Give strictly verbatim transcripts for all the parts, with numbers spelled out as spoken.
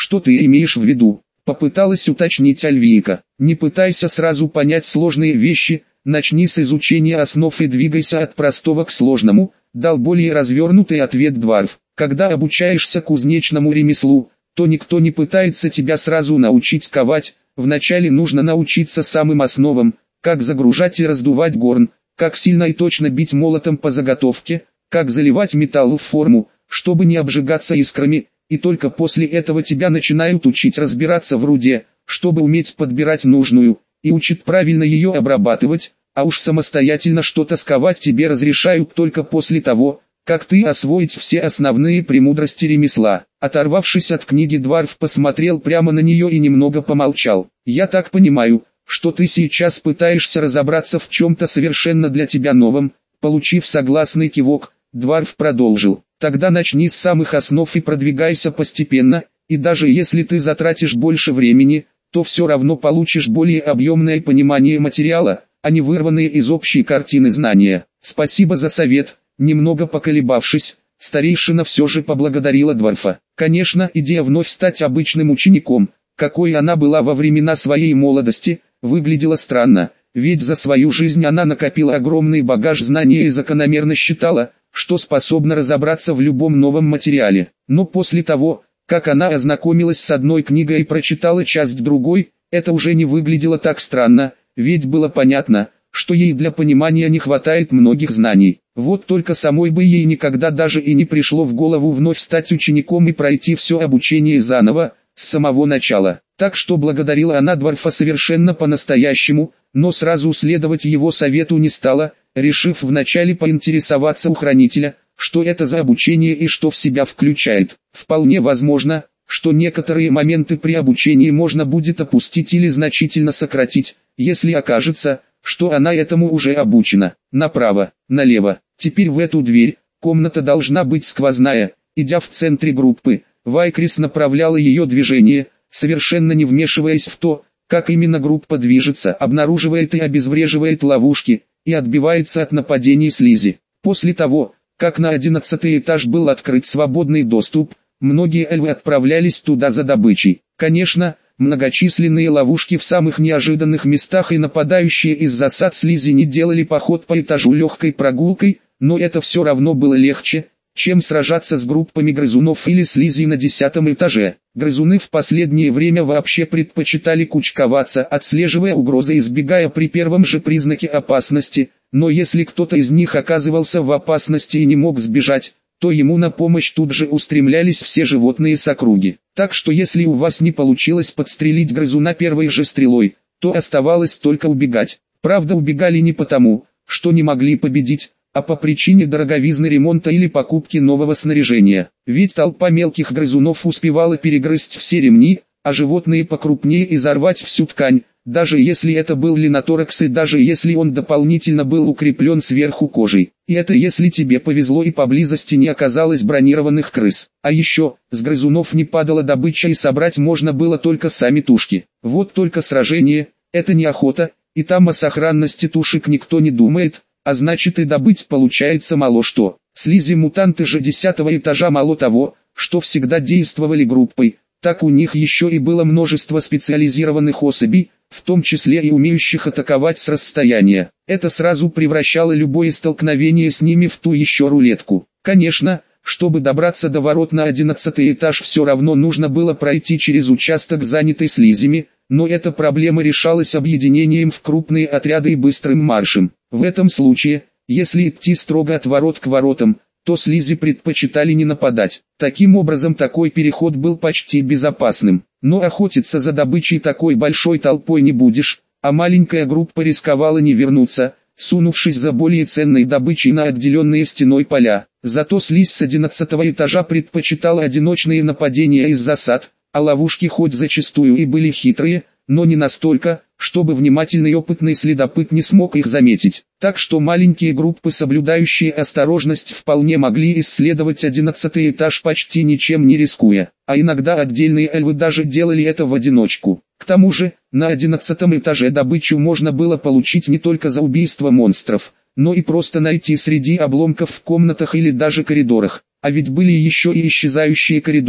«Что ты имеешь в виду?» — попыталась уточнить Альвийка. «Не пытайся сразу понять сложные вещи, начни с изучения основ и двигайся от простого к сложному», — дал более развернутый ответ Дварф. «Когда обучаешься кузнечному ремеслу, то никто не пытается тебя сразу научить ковать, вначале нужно научиться самым основам, как загружать и раздувать горн, как сильно и точно бить молотом по заготовке, как заливать металл в форму, чтобы не обжигаться искрами, и только после этого тебя начинают учить разбираться в руде, чтобы уметь подбирать нужную, и учат правильно ее обрабатывать, а уж самостоятельно что-то сковать тебе разрешают только после того, как ты освоить все основные премудрости ремесла». Оторвавшись от книги, Дварф посмотрел прямо на нее и немного помолчал. «Я так понимаю, что ты сейчас пытаешься разобраться в чем-то совершенно для тебя новом». Получив согласный кивок, Дварф продолжил. «Тогда начни с самых основ и продвигайся постепенно, и даже если ты затратишь больше времени, то все равно получишь более объемное понимание материала, а не вырванные из общей картины знания». «Спасибо за совет». Немного поколебавшись, старейшина все же поблагодарила Дварфа. Конечно, идея вновь стать обычным учеником, какой она была во времена своей молодости, выглядела странно, ведь за свою жизнь она накопила огромный багаж знаний и закономерно считала, что способна разобраться в любом новом материале. Но после того, как она ознакомилась с одной книгой и прочитала часть другой, это уже не выглядело так странно, ведь было понятно, что ей для понимания не хватает многих знаний. Вот только самой бы ей никогда даже и не пришло в голову вновь стать учеником и пройти все обучение заново, с самого начала. Так что благодарила она Дварфа совершенно по-настоящему, но сразу следовать его совету не стала, решив вначале поинтересоваться у хранителя, что это за обучение и что в себя включает. Вполне возможно, что некоторые моменты при обучении можно будет опустить или значительно сократить, если окажется, что она этому уже обучена. Направо, налево. Теперь в эту дверь. Комната должна быть сквозная. Идя в центре группы, Вайкрис направляла ее движение, совершенно не вмешиваясь в то, как именно группа движется, обнаруживает и обезвреживает ловушки, и отбивается от нападений слизи. После того, как на одиннадцатый этаж был открыт свободный доступ, многие эльвы отправлялись туда за добычей. Конечно, многочисленные ловушки в самых неожиданных местах и нападающие из засад слизи не делали поход по этажу легкой прогулкой, но это все равно было легче, чем сражаться с группами грызунов или слизи на десятом этаже. Грызуны в последнее время вообще предпочитали кучковаться, отслеживая угрозы и избегая при первом же признаке опасности, но если кто-то из них оказывался в опасности и не мог сбежать, то ему на помощь тут же устремлялись все животные с округи. Так что если у вас не получилось подстрелить грызуна первой же стрелой, то оставалось только убегать. Правда, убегали не потому, что не могли победить, а по причине дороговизны ремонта или покупки нового снаряжения. Ведь толпа мелких грызунов успевала перегрызть все ремни, а животные покрупнее изорвать всю ткань, даже если это был линоторакс и даже если он дополнительно был укреплен сверху кожей. И это если тебе повезло и поблизости не оказалось бронированных крыс. А еще, с грызунов не падала добыча и собрать можно было только сами тушки. Вот только сражение – это не охота, и там о сохранности тушек никто не думает, а значит и добыть получается мало что. Слизи-мутанты же десятого этажа мало того, что всегда действовали группой, так у них еще и было множество специализированных особей, в том числе и умеющих атаковать с расстояния. Это сразу превращало любое столкновение с ними в ту еще рулетку. Конечно, чтобы добраться до ворот на одиннадцатый этаж, все равно нужно было пройти через участок, занятый слизями, но эта проблема решалась объединением в крупные отряды и быстрым маршем. В этом случае, если идти строго от ворот к воротам, то слизи предпочитали не нападать. Таким образом, такой переход был почти безопасным. Но охотиться за добычей такой большой толпой не будешь, а маленькая группа рисковала не вернуться, сунувшись за более ценной добычей на отделенные стеной поля. Зато слизь с одиннадцатого этажа предпочитала одиночные нападения из засад, а ловушки хоть зачастую и были хитрые, но не настолько, чтобы внимательный и опытный следопыт не смог их заметить. Так что маленькие группы, соблюдающие осторожность, вполне могли исследовать одиннадцатый этаж почти ничем не рискуя, а иногда отдельные эльвы даже делали это в одиночку. К тому же, на одиннадцатом этаже добычу можно было получить не только за убийство монстров, но и просто найти среди обломков в комнатах или даже коридорах. А ведь были еще и исчезающие коридоры,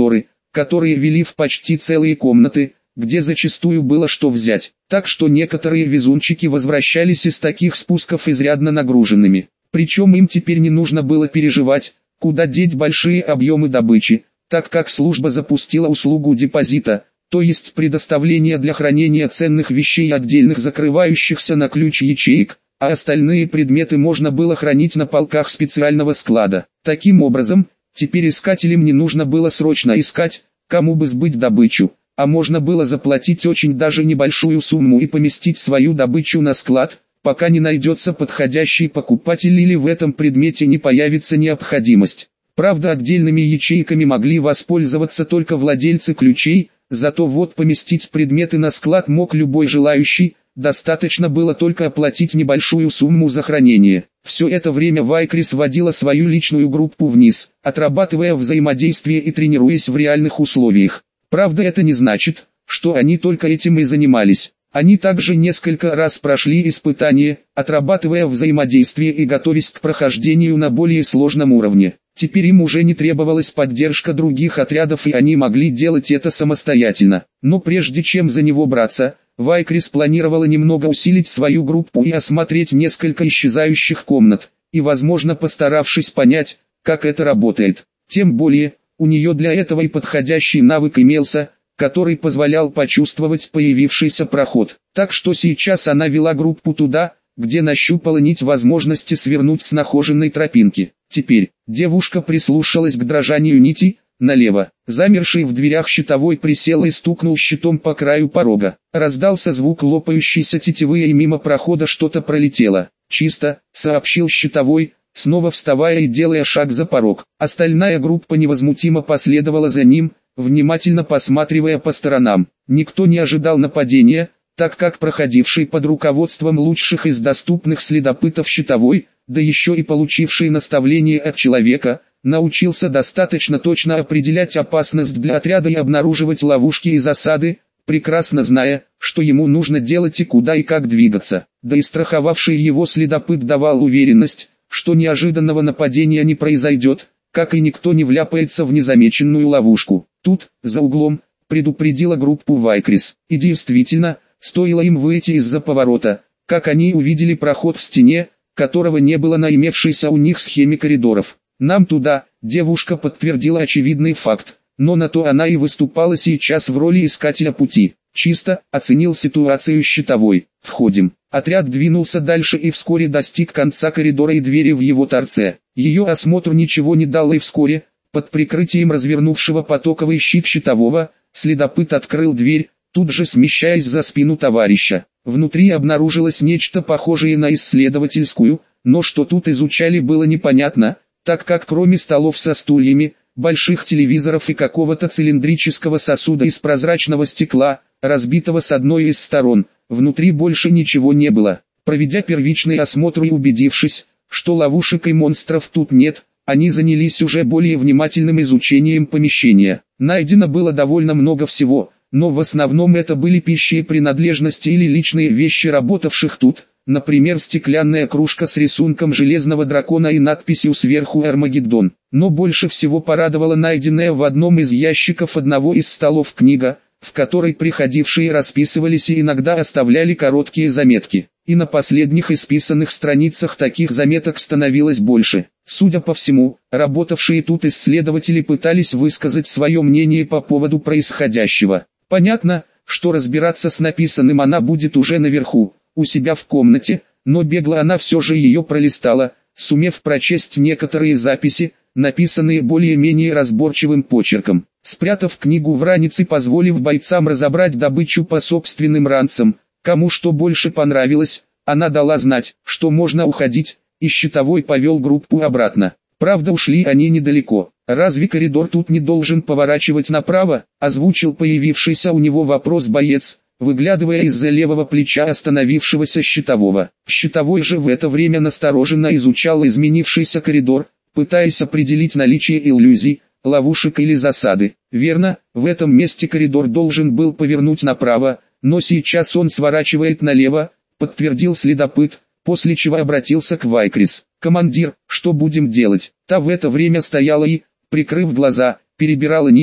которые вели в почти целые комнаты, где зачастую было что взять, так что некоторые везунчики возвращались из таких спусков изрядно нагруженными. Причем им теперь не нужно было переживать, куда деть большие объемы добычи, так как служба запустила услугу депозита, то есть предоставление для хранения ценных вещей отдельных закрывающихся на ключ ячеек, а остальные предметы можно было хранить на полках специального склада. Таким образом, теперь искателям не нужно было срочно искать, кому бы сбыть добычу, а можно было заплатить очень даже небольшую сумму и поместить свою добычу на склад, пока не найдется подходящий покупатель или в этом предмете не появится необходимость. Правда, отдельными ячейками могли воспользоваться только владельцы ключей, зато вот поместить предметы на склад мог любой желающий, достаточно было только оплатить небольшую сумму за хранение. Все это время Вайкрис водила свою личную группу вниз, отрабатывая взаимодействие и тренируясь в реальных условиях. Правда, это не значит, что они только этим и занимались. Они также несколько раз прошли испытания, отрабатывая взаимодействие и готовясь к прохождению на более сложном уровне. Теперь им уже не требовалась поддержка других отрядов и они могли делать это самостоятельно. Но прежде чем за него браться, Вайкрис планировала немного усилить свою группу и осмотреть несколько исчезающих комнат, и возможно постаравшись понять, как это работает. Тем более, у нее для этого и подходящий навык имелся, который позволял почувствовать появившийся проход. Так что сейчас она вела группу туда, где нащупала нить возможности свернуть с нахоженной тропинки. Теперь, девушка прислушалась к дрожанию нити, налево. Замерший в дверях щитовой присел и стукнул щитом по краю порога. Раздался звук лопающейся тетивы и мимо прохода что-то пролетело. «Чисто», — сообщил щитовой, снова вставая и делая шаг за порог. Остальная группа невозмутимо последовала за ним, внимательно посматривая по сторонам. Никто не ожидал нападения, так как проходивший под руководством лучших из доступных следопытов щитовой, да еще и получивший наставление от человека, научился достаточно точно определять опасность для отряда и обнаруживать ловушки и засады, прекрасно зная, что ему нужно делать и куда и как двигаться. Да и страховавший его следопыт давал уверенность, что неожиданного нападения не произойдет, как и никто не вляпается в незамеченную ловушку. Тут, за углом, предупредила группу Вайкрис. И действительно, стоило им выйти из-за поворота, как они увидели проход в стене, которого не было на имевшейся у них схеме коридоров. «Нам туда», — девушка подтвердила очевидный факт, но на то она и выступала сейчас в роли искателя пути. «Чисто», — оценил ситуацию щитовой. «Входим». Отряд двинулся дальше и вскоре достиг конца коридора и двери в его торце. Ее осмотр ничего не дал и вскоре, под прикрытием развернувшего потоковый щит щитового, следопыт открыл дверь, тут же смещаясь за спину товарища. Внутри обнаружилось нечто похожее на исследовательскую, но что тут изучали было непонятно, так как кроме столов со стульями, больших телевизоров и какого-то цилиндрического сосуда из прозрачного стекла, разбитого с одной из сторон, внутри больше ничего не было. Проведя первичный осмотр и убедившись, что ловушек и монстров тут нет, они занялись уже более внимательным изучением помещения. Найдено было довольно много всего, но в основном это были пищи и принадлежности или личные вещи работавших тут, например стеклянная кружка с рисунком железного дракона и надписью сверху «Армагеддон». Но больше всего порадовала найденная в одном из ящиков одного из столов книга, в которой приходившие расписывались и иногда оставляли короткие заметки. И на последних исписанных страницах таких заметок становилось больше. Судя по всему, работавшие тут исследователи пытались высказать свое мнение по поводу происходящего. Понятно, что разбираться с написанным она будет уже наверху, у себя в комнате, но бегло она все же ее пролистала, сумев прочесть некоторые записи, написанные более-менее разборчивым почерком. Спрятав книгу в ранец и позволив бойцам разобрать добычу по собственным ранцам, кому что больше понравилось, она дала знать, что можно уходить, и щитовой повел группу обратно. Правда, ушли они недалеко. «Разве коридор тут не должен поворачивать направо?» – озвучил появившийся у него вопрос боец, выглядывая из-за левого плеча остановившегося щитового. Щитовой же в это время настороженно изучал изменившийся коридор, пытаясь определить наличие иллюзий, ловушек или засады. Верно, в этом месте коридор должен был повернуть направо, но сейчас он сворачивает налево, подтвердил следопыт, после чего обратился к Вайкрис. «Командир, что будем делать?» Та в это время стояла и, прикрыв глаза, перебирала нити,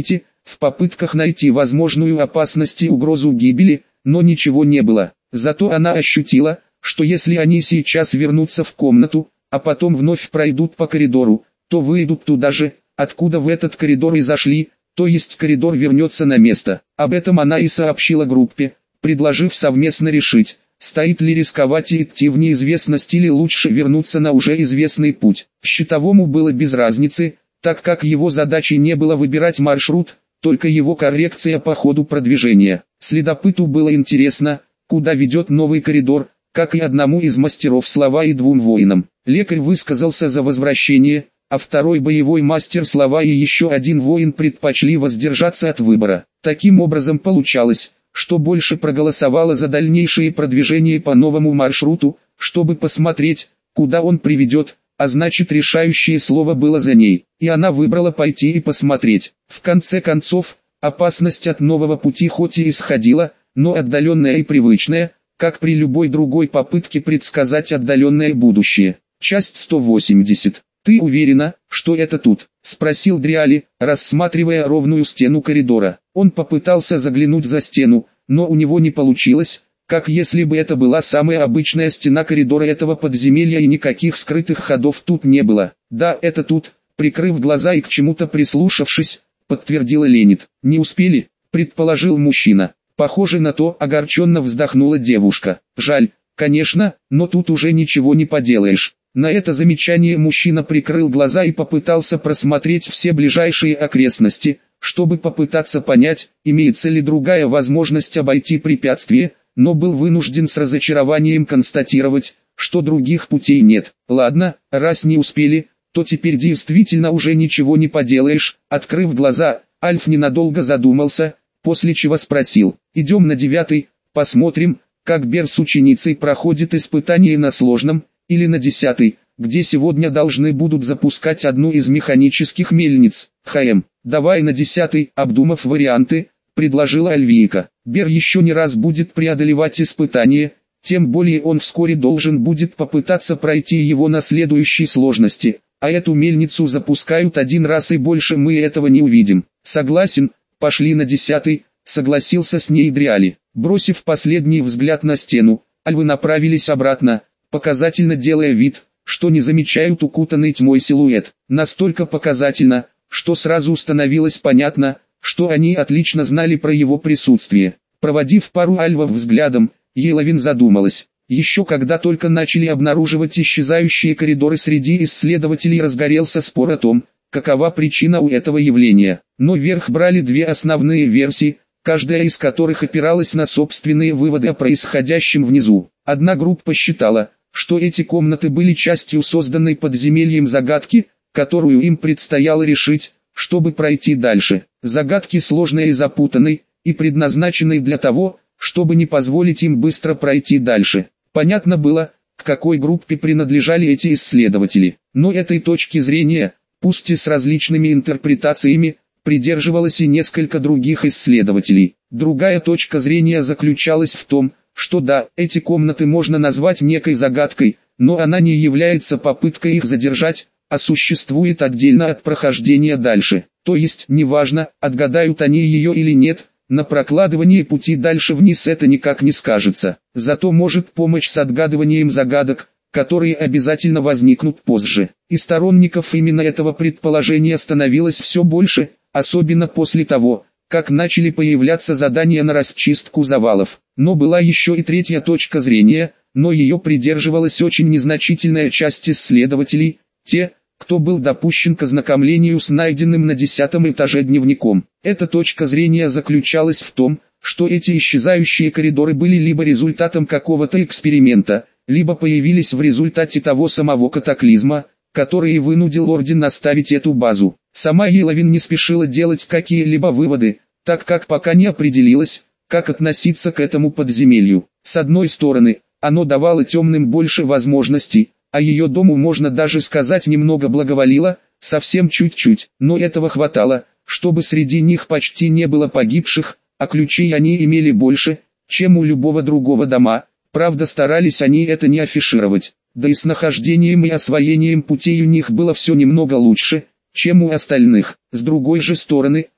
в попытках найти возможную опасность и угрозу гибели, но ничего не было. Зато она ощутила, что если они сейчас вернутся в комнату, а потом вновь пройдут по коридору, то выйдут туда же, откуда в этот коридор и зашли, то есть коридор вернется на место. Об этом она и сообщила группе, предложив совместно решить, стоит ли рисковать и идти в неизвестность или лучше вернуться на уже известный путь. Щитовому было без разницы, так как его задачей не было выбирать маршрут, только его коррекция по ходу продвижения. Следопыту было интересно, куда ведет новый коридор, как и одному из мастеров слова и двум воинам. Лекарь высказался за возвращение, а второй боевой мастер слова и еще один воин предпочли воздержаться от выбора. Таким образом получалось, что больше проголосовало за дальнейшее продвижение по новому маршруту, чтобы посмотреть, куда он приведет, а значит решающее слово было за ней, и она выбрала пойти и посмотреть. В конце концов, опасность от нового пути хоть и исходила, но отдаленная и привычная, как при любой другой попытке предсказать отдаленное будущее. Часть сто восемьдесят. «Ты уверена, что это тут?» – спросил Дриали, рассматривая ровную стену коридора. Он попытался заглянуть за стену, но у него не получилось, как если бы это была самая обычная стена коридора этого подземелья и никаких скрытых ходов тут не было. «Да, это тут», – прикрыв глаза и к чему-то прислушавшись, подтвердила Ленит. «Не успели?» – предположил мужчина. «Похоже на то», – огорченно вздохнула девушка. «Жаль, конечно, но тут уже ничего не поделаешь». На это замечание мужчина прикрыл глаза и попытался просмотреть все ближайшие окрестности, чтобы попытаться понять, имеется ли другая возможность обойти препятствие, но был вынужден с разочарованием констатировать, что других путей нет. Ладно, раз не успели, то теперь действительно уже ничего не поделаешь. Открыв глаза, Альф ненадолго задумался, после чего спросил: «Идем на девятый, посмотрим, как Бер с ученицей проходит испытание на сложном, или на десятый, где сегодня должны будут запускать одну из механических мельниц. ХМ, давай на десятый», обдумав варианты, предложила Альвийка. «Бер еще не раз будет преодолевать испытание, тем более он вскоре должен будет попытаться пройти его на следующей сложности, а эту мельницу запускают один раз и больше мы этого не увидим». «Согласен, пошли на десятый», согласился с ней Дриали. Бросив последний взгляд на стену, альвы направились обратно, показательно делая вид, что не замечают укутанный тьмой силуэт. Настолько показательно, что сразу становилось понятно, что они отлично знали про его присутствие. Проводив пару альвов взглядом, Еловин задумалась. Еще когда только начали обнаруживать исчезающие коридоры среди исследователей, разгорелся спор о том, какова причина у этого явления. Но верх брали две основные версии, каждая из которых опиралась на собственные выводы о происходящем внизу. Одна группа считала, что эти комнаты были частью созданной подземельем загадки, которую им предстояло решить, чтобы пройти дальше. Загадки сложной и запутанной, и предназначенной для того, чтобы не позволить им быстро пройти дальше. Понятно было, к какой группе принадлежали эти исследователи, но этой точки зрения, пусть и с различными интерпретациями, придерживалось и несколько других исследователей. Другая точка зрения заключалась в том, что да, эти комнаты можно назвать некой загадкой, но она не является попыткой их задержать, а существует отдельно от прохождения дальше. То есть, неважно, отгадают они ее или нет, на прокладывании пути дальше вниз это никак не скажется. Зато может помочь с отгадыванием загадок, которые обязательно возникнут позже. И сторонников именно этого предположения становилось все больше, особенно после того, как начали появляться задания на расчистку завалов. Но была еще и третья точка зрения, но ее придерживалась очень незначительная часть исследователей, те, кто был допущен к ознакомлению с найденным на десятом этаже дневником. Эта точка зрения заключалась в том, что эти исчезающие коридоры были либо результатом какого-то эксперимента, либо появились в результате того самого катаклизма, который и вынудил Орден оставить эту базу. Сама Еловин не спешила делать какие-либо выводы, так как пока не определилась, как относиться к этому подземелью. С одной стороны, оно давало темным больше возможностей, а ее дому, можно даже сказать, немного благоволило, совсем чуть-чуть, но этого хватало, чтобы среди них почти не было погибших, а ключей они имели больше, чем у любого другого дома. Правда, старались они это не афишировать, да и с нахождением и освоением путей у них было все немного лучше, чем у остальных. С другой же стороны,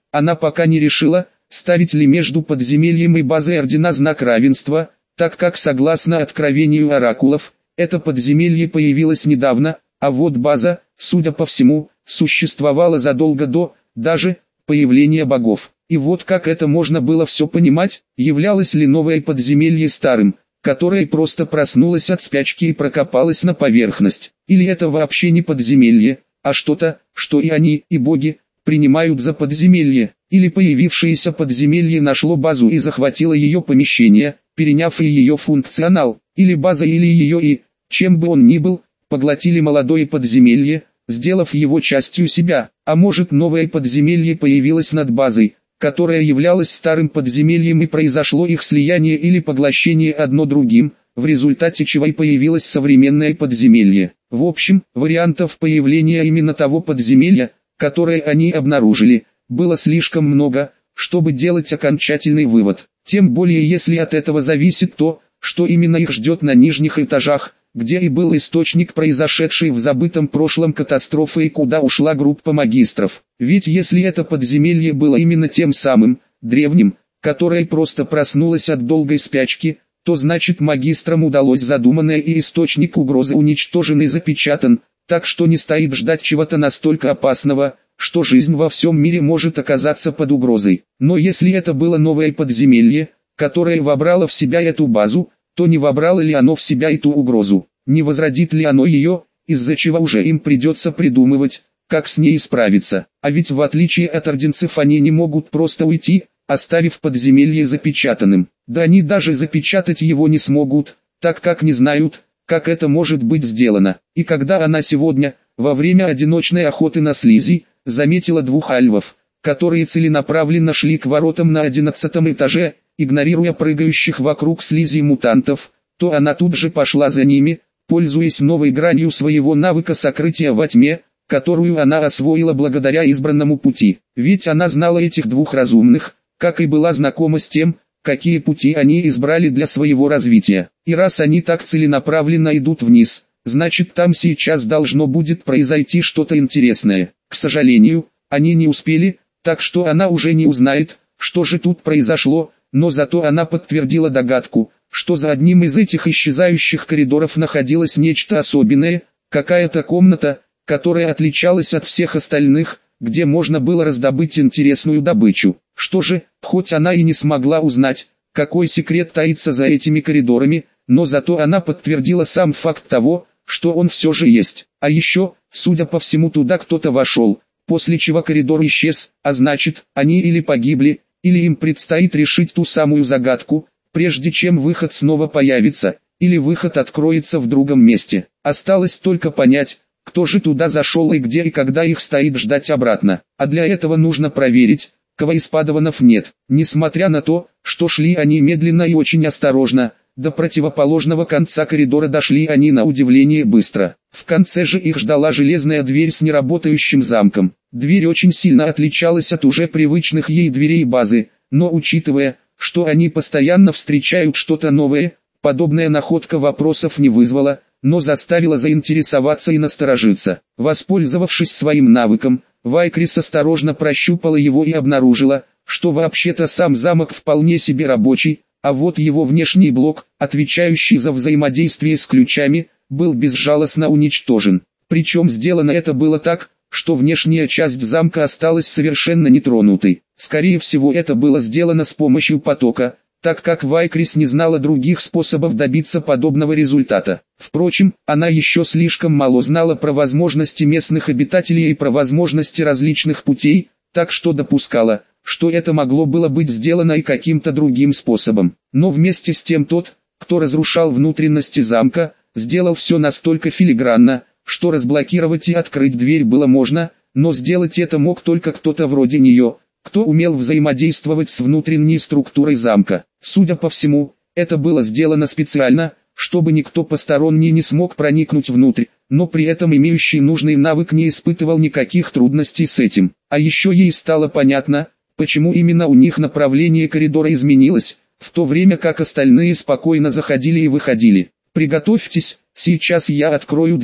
Она пока не решила, ставить ли между подземельем и базой ордена знак равенства, так как согласно откровению оракулов, это подземелье появилось недавно, а вот база, судя по всему, существовала задолго до, даже, появления богов. И вот как это можно было все понимать, являлось ли новое подземелье старым, которое просто проснулось от спячки и прокопалось на поверхность, или это вообще не подземелье, а что-то, что и они, и боги, принимают за подземелье, или появившееся подземелье нашло базу и захватило ее помещение, переняв и ее функционал, или база или ее и, чем бы он ни был, поглотили молодое подземелье, сделав его частью себя, а может новое подземелье появилось над базой, которая являлась старым подземельем и произошло их слияние или поглощение одно другим, в результате чего и появилось современное подземелье. В общем, вариантов появления именно того подземелья, которое они обнаружили, было слишком много, чтобы делать окончательный вывод. Тем более если от этого зависит то, что именно их ждет на нижних этажах, где и был источник произошедшей в забытом прошлом катастрофы и куда ушла группа магистров. Ведь если это подземелье было именно тем самым, древним, которое просто проснулось от долгой спячки, то значит магистрам удалось задуманное и источник угрозы уничтожен и запечатан, так что не стоит ждать чего-то настолько опасного, что жизнь во всем мире может оказаться под угрозой. Но если это было новое подземелье, которое вобрало в себя эту базу, то не вобрало ли оно в себя эту угрозу, не возродит ли оно ее, из-за чего уже им придется придумывать, как с ней справиться. А ведь в отличие от орденцев они не могут просто уйти, оставив подземелье запечатанным. Да они даже запечатать его не смогут, так как не знают, как это может быть сделано. И когда она сегодня, во время одиночной охоты на слизи, заметила двух альвов, которые целенаправленно шли к воротам на одиннадцатом этаже, игнорируя прыгающих вокруг слизи мутантов, то она тут же пошла за ними, пользуясь новой гранью своего навыка сокрытия во тьме, которую она освоила благодаря избранному пути. Ведь она знала этих двух разумных, как и была знакома с тем, какие пути они избрали для своего развития. И раз они так целенаправленно идут вниз, значит там сейчас должно будет произойти что-то интересное. К сожалению, они не успели, так что она уже не узнает, что же тут произошло, но зато она подтвердила догадку, что за одним из этих исчезающих коридоров находилось нечто особенное, какая-то комната, которая отличалась от всех остальных, где можно было раздобыть интересную добычу. Что же, хоть она и не смогла узнать, какой секрет таится за этими коридорами, но зато она подтвердила сам факт того, что он все же есть. А еще, судя по всему, туда кто-то вошел, после чего коридор исчез, а значит, они или погибли, или им предстоит решить ту самую загадку, прежде чем выход снова появится, или выход откроется в другом месте. Осталось только понять, кто же туда зашел и где и когда их стоит ждать обратно. А для этого нужно проверить, кого из падаванов нет. Несмотря на то, что шли они медленно и очень осторожно, до противоположного конца коридора дошли они на удивление быстро. В конце же их ждала железная дверь с неработающим замком. Дверь очень сильно отличалась от уже привычных ей дверей базы, но учитывая, что они постоянно встречают что-то новое, подобная находка вопросов не вызвала, но заставила заинтересоваться и насторожиться. Воспользовавшись своим навыком, Вайкрис осторожно прощупала его и обнаружила, что вообще-то сам замок вполне себе рабочий, а вот его внешний блок, отвечающий за взаимодействие с ключами, был безжалостно уничтожен. Причем сделано это было так, что внешняя часть замка осталась совершенно нетронутой. Скорее всего это было сделано с помощью потока, так как Вайкрис не знала других способов добиться подобного результата. Впрочем, она еще слишком мало знала про возможности местных обитателей и про возможности различных путей, так что допускала, что это могло было быть сделано и каким-то другим способом. Но вместе с тем тот, кто разрушал внутренности замка, сделал все настолько филигранно, что разблокировать и открыть дверь было можно, но сделать это мог только кто-то вроде нее, кто умел взаимодействовать с внутренней структурой замка. Судя по всему, это было сделано специально, чтобы никто посторонний не смог проникнуть внутрь, но при этом имеющий нужный навык не испытывал никаких трудностей с этим. А еще ей стало понятно, почему именно у них направление коридора изменилось, в то время как остальные спокойно заходили и выходили. «Приготовьтесь, сейчас я открою дверь»,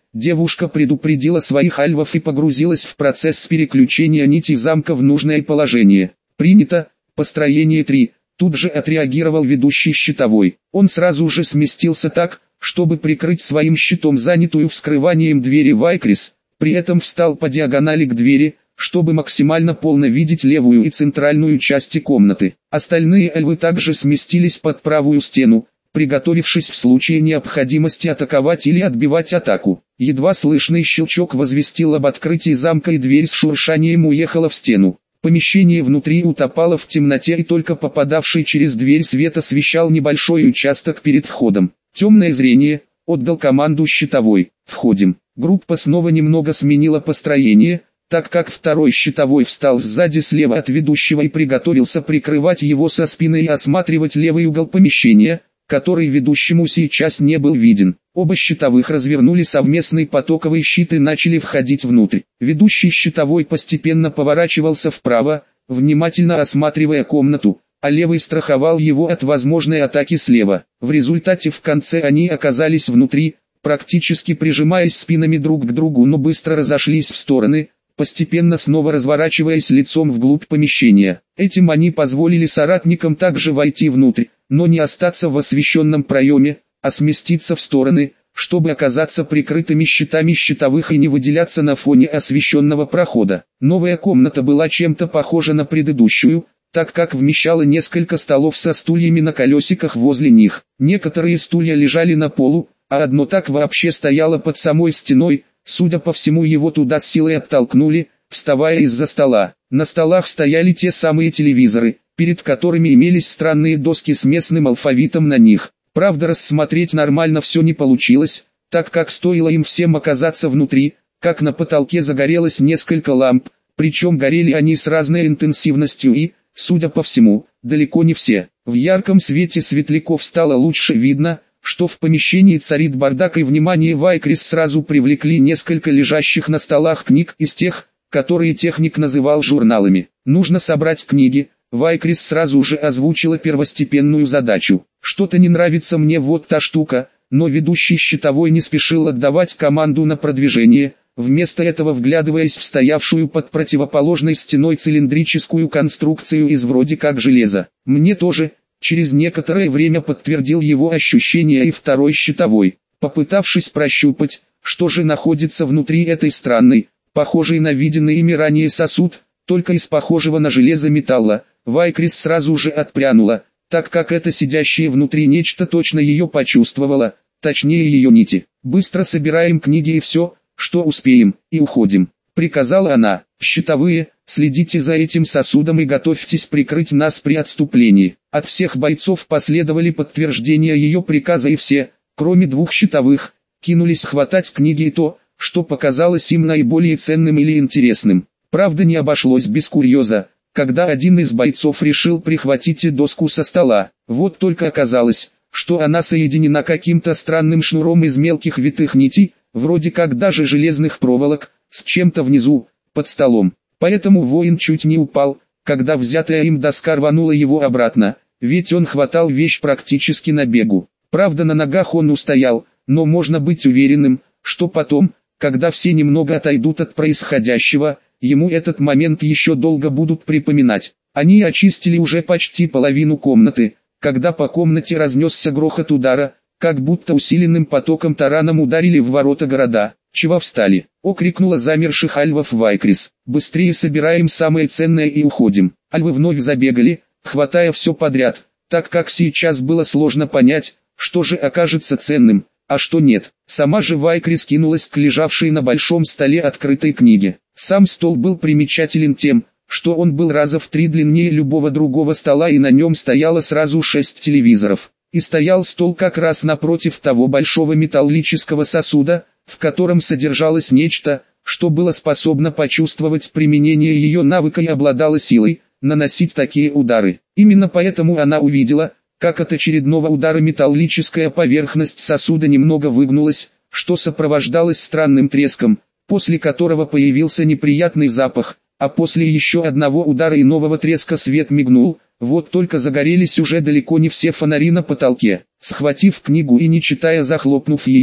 девушка предупредила своих альвов и погрузилась в процесс переключения нитей замка в нужное положение. «Принято, построение три», тут же отреагировал ведущий щитовой. Он сразу же сместился так, чтобы прикрыть своим щитом занятую вскрыванием двери Вайкрис, при этом встал по диагонали к двери, чтобы максимально полно видеть левую и центральную части комнаты. Остальные эльвы также сместились под правую стену, приготовившись в случае необходимости атаковать или отбивать атаку. Едва слышный щелчок возвестил об открытии замка, и дверь с шуршанием уехала в стену. Помещение внутри утопало в темноте, и только попадавший через дверь свет освещал небольшой участок перед входом. «Темное зрение», — отдал команду щитовой. «Входим». Группа снова немного сменила построение, так как второй щитовой встал сзади слева от ведущего и приготовился прикрывать его со спины и осматривать левый угол помещения, который ведущему сейчас не был виден. Оба щитовых развернули совместный потоковый щит и начали входить внутрь. Ведущий щитовой постепенно поворачивался вправо, внимательно осматривая комнату, а левый страховал его от возможной атаки слева. В результате в конце они оказались внутри, практически прижимаясь спинами друг к другу, но быстро разошлись в стороны, постепенно снова разворачиваясь лицом вглубь помещения. Этим они позволили соратникам также войти внутрь, но не остаться в освещенном проеме, а сместиться в стороны, чтобы оказаться прикрытыми щитами щитовых и не выделяться на фоне освещенного прохода. Новая комната была чем-то похожа на предыдущую, так как вмещала несколько столов со стульями на колесиках возле них. Некоторые стулья лежали на полу, а одно так вообще стояло под самой стеной. Судя по всему, его туда с силой оттолкнули, вставая из-за стола. На столах стояли те самые телевизоры, перед которыми имелись странные доски с местным алфавитом на них. Правда, рассмотреть нормально все не получилось, так как стоило им всем оказаться внутри, как на потолке загорелось несколько ламп, причем горели они с разной интенсивностью и, судя по всему, далеко не все. В ярком свете светляков стало лучше видно, что в помещении царит бардак, и внимание Вайкрис сразу привлекли несколько лежащих на столах книг из тех, которые техник называл журналами. Нужно собрать книги. Вайкрис сразу же озвучила первостепенную задачу. Что-то не нравится мне вот та штука, но ведущий щитовой не спешил отдавать команду на продвижение, вместо этого вглядываясь в стоявшую под противоположной стеной цилиндрическую конструкцию из вроде как железа. Мне тоже. Через некоторое время подтвердил его ощущение и второй щитовой. Попытавшись прощупать, что же находится внутри этой странной, похожей на виденный ими ранее сосуд, только из похожего на железо металла, Вайкрис сразу же отпрянула, так как это сидящее внутри нечто точно ее почувствовало, точнее ее нити. «Быстро собираем книги и все, что успеем, и уходим», — приказала она. «Щитовые, следите за этим сосудом и готовьтесь прикрыть нас при отступлении». От всех бойцов последовали подтверждения ее приказа, и все, кроме двух щитовых, кинулись хватать книги и то, что показалось им наиболее ценным или интересным. Правда, не обошлось без курьеза, когда один из бойцов решил прихватить и доску со стола. Вот только оказалось, что она соединена каким-то странным шнуром из мелких витых нитей, вроде как даже железных проволок, с чем-то внизу, под столом. Поэтому воин чуть не упал, когда взятая им доска рванула его обратно, ведь он хватал вещь практически на бегу. Правда, на ногах он устоял, но можно быть уверенным, что потом, когда все немного отойдут от происходящего, ему этот момент еще долго будут припоминать. Они очистили уже почти половину комнаты, когда по комнате разнесся грохот удара, как будто усиленным потоком тараном ударили в ворота города. «Чего встали?» — окрикнула замерших альвов Вайкрис. «Быстрее собираем самое ценное и уходим». Альвы вновь забегали, хватая все подряд, так как сейчас было сложно понять, что же окажется ценным, а что нет. Сама же Вайкрис кинулась к лежавшей на большом столе открытой книге. Сам стол был примечателен тем, что он был раза в три длиннее любого другого стола, и на нем стояло сразу шесть телевизоров. И стоял стол как раз напротив того большого металлического сосуда, в котором содержалось нечто, что было способно почувствовать применение ее навыка и обладало силой наносить такие удары. Именно поэтому она увидела, как от очередного удара металлическая поверхность сосуда немного выгнулась, что сопровождалось странным треском, после которого появился неприятный запах, а после еще одного удара и нового треска свет мигнул. Вот только загорелись уже далеко не все фонари на потолке. Схватив книгу и не читая захлопнув ее,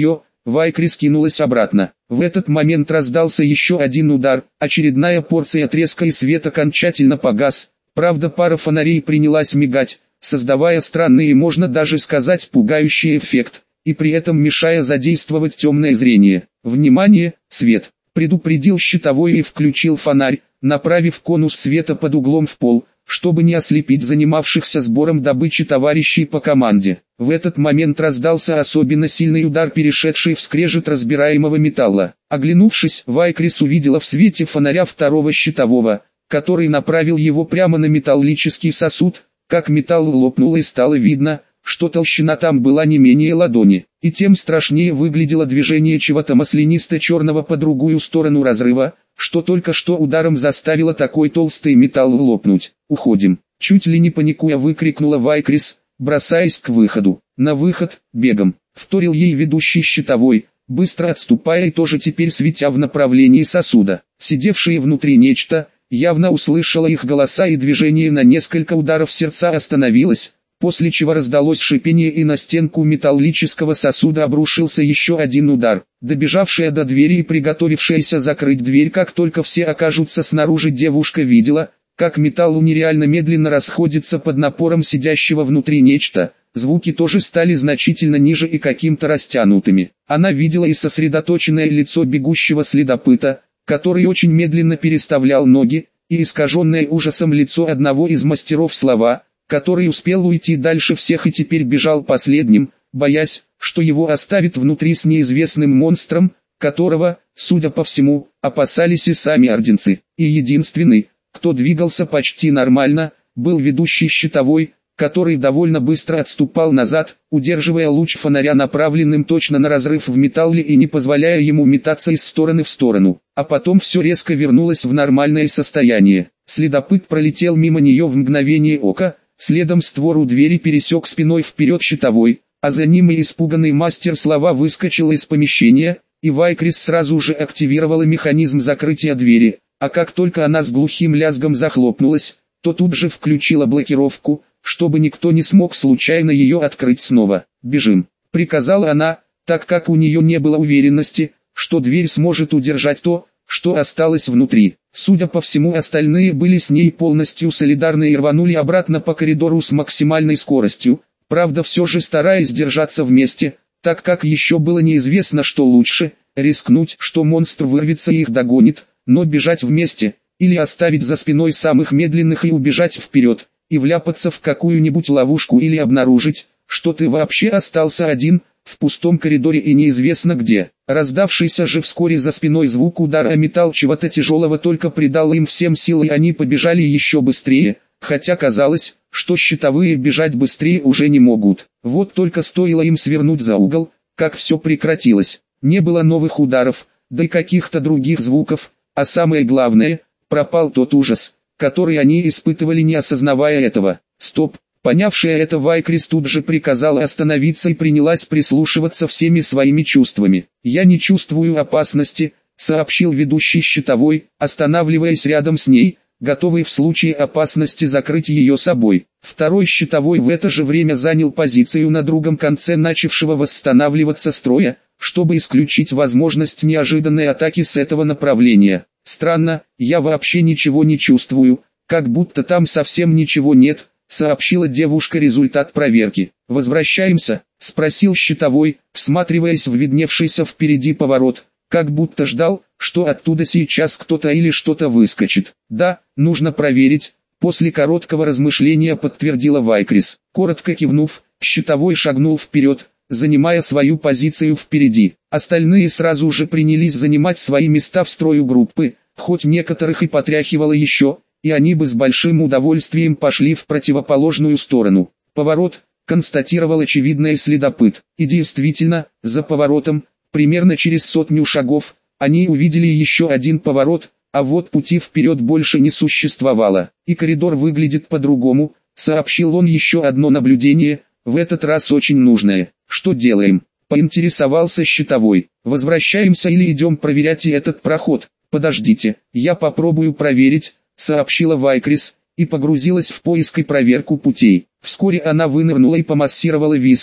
Вайкрис кинулась обратно. В этот момент раздался еще один удар, очередная порция треска и свет окончательно погас. Правда, пара фонарей принялась мигать, создавая странный и, можно даже сказать, пугающий эффект, и при этом мешая задействовать темное зрение. «Внимание, свет!» — предупредил щитовой и включил фонарь, направив конус света под углом в пол, чтобы не ослепить занимавшихся сбором добычи товарищей по команде. В этот момент раздался особенно сильный удар, перешедший в скрежет разбираемого металла. Оглянувшись, Вайкрис увидела в свете фонаря второго щитового, который направил его прямо на металлический сосуд, как металл лопнул, и стало видно, что толщина там была не менее ладони, и тем страшнее выглядело движение чего-то маслянисто-черного по другую сторону разрыва, что только что ударом заставило такой толстый металл лопнуть. «Уходим!» — чуть ли не паникуя выкрикнула Вайкрис, бросаясь к выходу. «На выход, бегом!» — вторил ей ведущий щитовой, быстро отступая и тоже теперь светя в направлении сосуда. Сидевшие внутри нечто явно услышало их голоса, и движение на несколько ударов сердца остановилось, после чего раздалось шипение, и на стенку металлического сосуда обрушился еще один удар. Добежавшая до двери и приготовившаяся закрыть дверь, как только все окажутся снаружи, девушка видела, как металл нереально медленно расходится под напором сидящего внутри нечто. Звуки тоже стали значительно ниже и каким-то растянутыми. Она видела и сосредоточенное лицо бегущего следопыта, который очень медленно переставлял ноги, и искаженное ужасом лицо одного из мастеров слова, который успел уйти дальше всех и теперь бежал последним, боясь, что его оставит внутри с неизвестным монстром, которого, судя по всему, опасались и сами орденцы. И единственный, кто двигался почти нормально, был ведущий щитовой, который довольно быстро отступал назад, удерживая луч фонаря направленным точно на разрыв в металле и не позволяя ему метаться из стороны в сторону. А потом все резко вернулось в нормальное состояние. Следопыт пролетел мимо нее в мгновение ока, следом створ у двери пересек спиной вперед щитовой, а за ним и испуганный мастер слова выскочил из помещения, и Вайкрис сразу же активировала механизм закрытия двери, а как только она с глухим лязгом захлопнулась, то тут же включила блокировку, чтобы никто не смог случайно ее открыть снова. «Бежим», — приказала она, так как у нее не было уверенности, что дверь сможет удержать то, что осталось внутри. Судя по всему, остальные были с ней полностью солидарны и рванули обратно по коридору с максимальной скоростью, правда все же стараясь держаться вместе, так как еще было неизвестно, что лучше, рискнуть, что монстр вырвется и их догонит, но бежать вместе, или оставить за спиной самых медленных и убежать вперед, и вляпаться в какую-нибудь ловушку, или обнаружить, что ты вообще остался один, в пустом коридоре и неизвестно где. Раздавшийся же вскоре за спиной звук удара о металл чего-то тяжелого только придал им всем сил, и они побежали еще быстрее, хотя казалось, что щитовые бежать быстрее уже не могут. Вот только стоило им свернуть за угол, как все прекратилось. Не было новых ударов, да и каких-то других звуков, а самое главное, пропал тот ужас, который они испытывали, не осознавая этого. «Стоп!» Понявшая это, Вайкрис тут же приказала остановиться и принялась прислушиваться всеми своими чувствами. «Я не чувствую опасности», — сообщил ведущий щитовой, останавливаясь рядом с ней, готовый в случае опасности закрыть ее собой. Второй щитовой в это же время занял позицию на другом конце начавшего восстанавливаться строя, чтобы исключить возможность неожиданной атаки с этого направления. «Странно, я вообще ничего не чувствую, как будто там совсем ничего нет», — сообщила девушка результат проверки. «Возвращаемся?» — спросил щитовой, всматриваясь в видневшийся впереди поворот, как будто ждал, что оттуда сейчас кто-то или что-то выскочит. «Да, нужно проверить», — после короткого размышления подтвердила Вайкрис. Коротко кивнув, щитовой шагнул вперед, занимая свою позицию впереди. Остальные сразу же принялись занимать свои места в строю группы, хоть некоторых и потряхивало еще, и они бы с большим удовольствием пошли в противоположную сторону. «Поворот», — констатировал очевидный следопыт. И действительно, за поворотом, примерно через сотню шагов, они увидели еще один поворот, а вот пути вперед больше не существовало. «И коридор выглядит по-другому», — сообщил он. «Еще одно наблюдение, в этот раз очень нужное. Что делаем?» — поинтересовался щитовой. «Возвращаемся или идем проверять и этот проход?» «Подождите, я попробую проверить», — сообщила Вайкрис, и погрузилась в поиск и проверку путей. Вскоре она вынырнула и помассировала виски,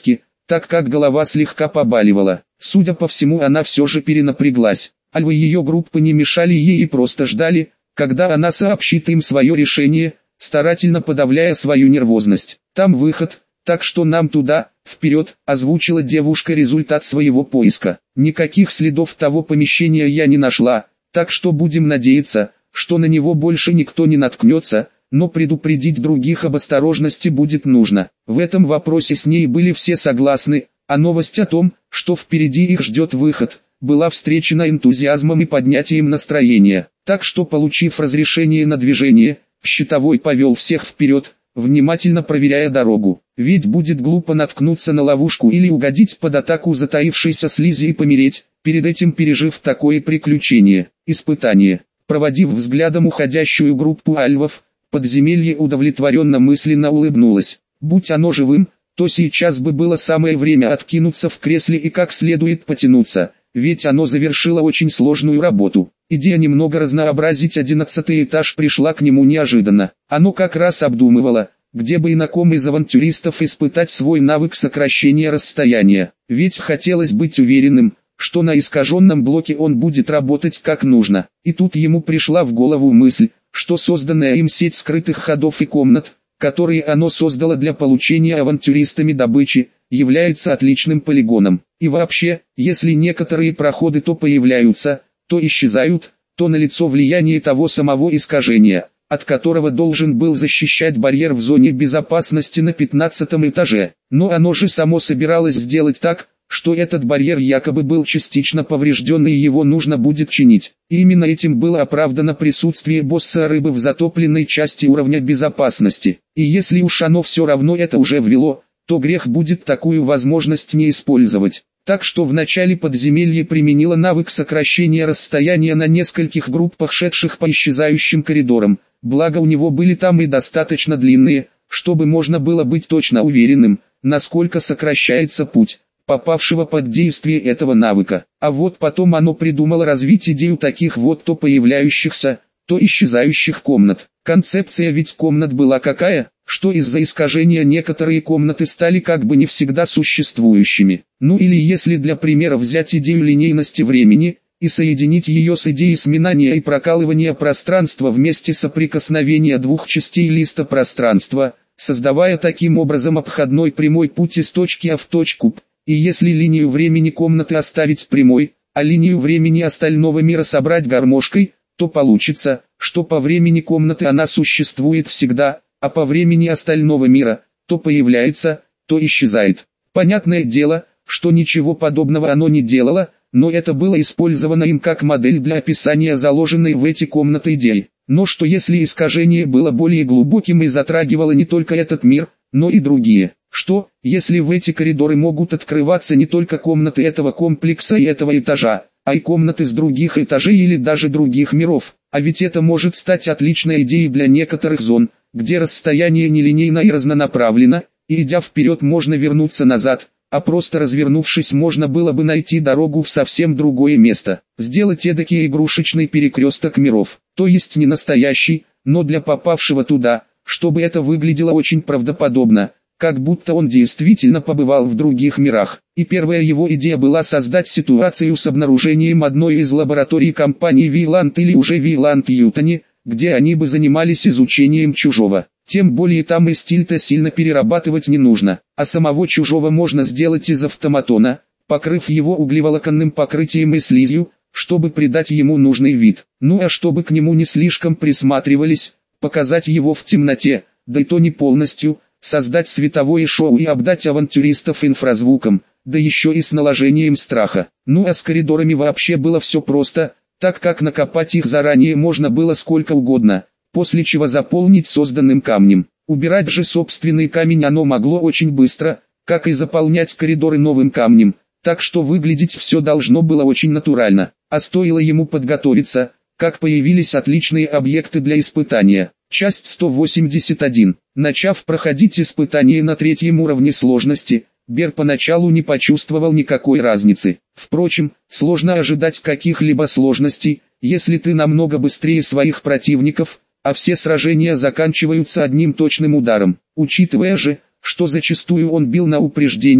так как голова слегка побаливала. Судя по всему, она все же перенапряглась. Альвы ее группы не мешали ей и просто ждали, когда она сообщит им свое решение, старательно подавляя свою нервозность. «Там выход, так что нам туда, вперед», — озвучила девушка результат своего поиска. «Никаких следов того помещения я не нашла, так что будем надеяться, что на него больше никто не наткнется, но предупредить других об осторожности будет нужно». В этом вопросе с ней были все согласны, а новость о том, что впереди их ждет выход, была встречена энтузиазмом и поднятием настроения. Так что, получив разрешение на движение, щитовой повел всех вперед, внимательно проверяя дорогу. Ведь будет глупо наткнуться на ловушку или угодить под атаку затаившейся слизи и помереть, перед этим пережив такое приключение. Испытание. Проводив взглядом уходящую группу альвов, подземелье удовлетворенно мысленно улыбнулось. Будь оно живым, то сейчас бы было самое время откинуться в кресле и как следует потянуться, ведь оно завершило очень сложную работу. Идея немного разнообразить одиннадцатый этаж пришла к нему неожиданно. Оно как раз обдумывало, где бы и на ком из авантюристов испытать свой навык сокращения расстояния. Ведь хотелось быть уверенным, что на искаженном блоке он будет работать как нужно. И тут ему пришла в голову мысль, что созданная им сеть скрытых ходов и комнат, которые оно создало для получения авантюристами добычи, является отличным полигоном. И вообще, если некоторые проходы то появляются, то исчезают, то налицо влияние того самого искажения, от которого должен был защищать барьер в зоне безопасности на пятнадцатом этаже. Но оно же само собиралось сделать так, что этот барьер якобы был частично поврежден и его нужно будет чинить. И именно этим было оправдано присутствие босса рыбы в затопленной части уровня безопасности. И если уж оно все равно это уже ввело, то грех будет такую возможность не использовать. Так что в начале подземелье применило навык сокращения расстояния на нескольких группах, шедших по исчезающим коридорам, благо у него были там и достаточно длинные, чтобы можно было быть точно уверенным, насколько сокращается путь попавшего под действие этого навыка. А вот потом оно придумало развить идею таких вот то появляющихся, то исчезающих комнат. Концепция ведь комнат была какая, что из-за искажения некоторые комнаты стали как бы не всегда существующими. Ну или если для примера взять идею линейности времени, и соединить ее с идеей сминания и прокалывания пространства вместе соприкосновения двух частей листа пространства, создавая таким образом обходной прямой путь из точки А в точку П. И если линию времени комнаты оставить прямой, а линию времени остального мира собрать гармошкой, то получится, что по времени комнаты она существует всегда, а по времени остального мира, то появляется, то исчезает. Понятное дело, что ничего подобного оно не делало, но это было использовано им как модель для описания заложенной в эти комнаты идеи. Но что если искажение было более глубоким и затрагивало не только этот мир, но и другие? Что, если в эти коридоры могут открываться не только комнаты этого комплекса и этого этажа, а и комнаты с других этажей или даже других миров? А ведь это может стать отличной идеей для некоторых зон, где расстояние нелинейно и разнонаправленно, и идя вперед можно вернуться назад, а просто развернувшись можно было бы найти дорогу в совсем другое место. Сделать эдакий игрушечный перекресток миров, то есть не настоящий, но для попавшего туда, чтобы это выглядело очень правдоподобно, как будто он действительно побывал в других мирах. И первая его идея была создать ситуацию с обнаружением одной из лабораторий компании Вейланд или уже Вейланд Ютани, где они бы занимались изучением чужого. Тем более там и стиль-то сильно перерабатывать не нужно, а самого чужого можно сделать из автоматона, покрыв его углеволоконным покрытием и слизью, чтобы придать ему нужный вид. Ну а чтобы к нему не слишком присматривались, показать его в темноте, да и то не полностью, создать световое шоу и обдать авантюристов инфразвуком, да еще и с наложением страха. Ну а с коридорами вообще было все просто, так как накопать их заранее можно было сколько угодно, после чего заполнить созданным камнем. Убирать же собственный камень оно могло очень быстро, как и заполнять коридоры новым камнем, так что выглядеть все должно было очень натурально. А стоило ему подготовиться, как появились отличные объекты для испытания. Часть сто восемьдесят один. Начав проходить испытание на третьем уровне сложности, Бер поначалу не почувствовал никакой разницы. Впрочем, сложно ожидать каких-либо сложностей, если ты намного быстрее своих противников, а все сражения заканчиваются одним точным ударом. Учитывая же, что зачастую он бил на упреждение,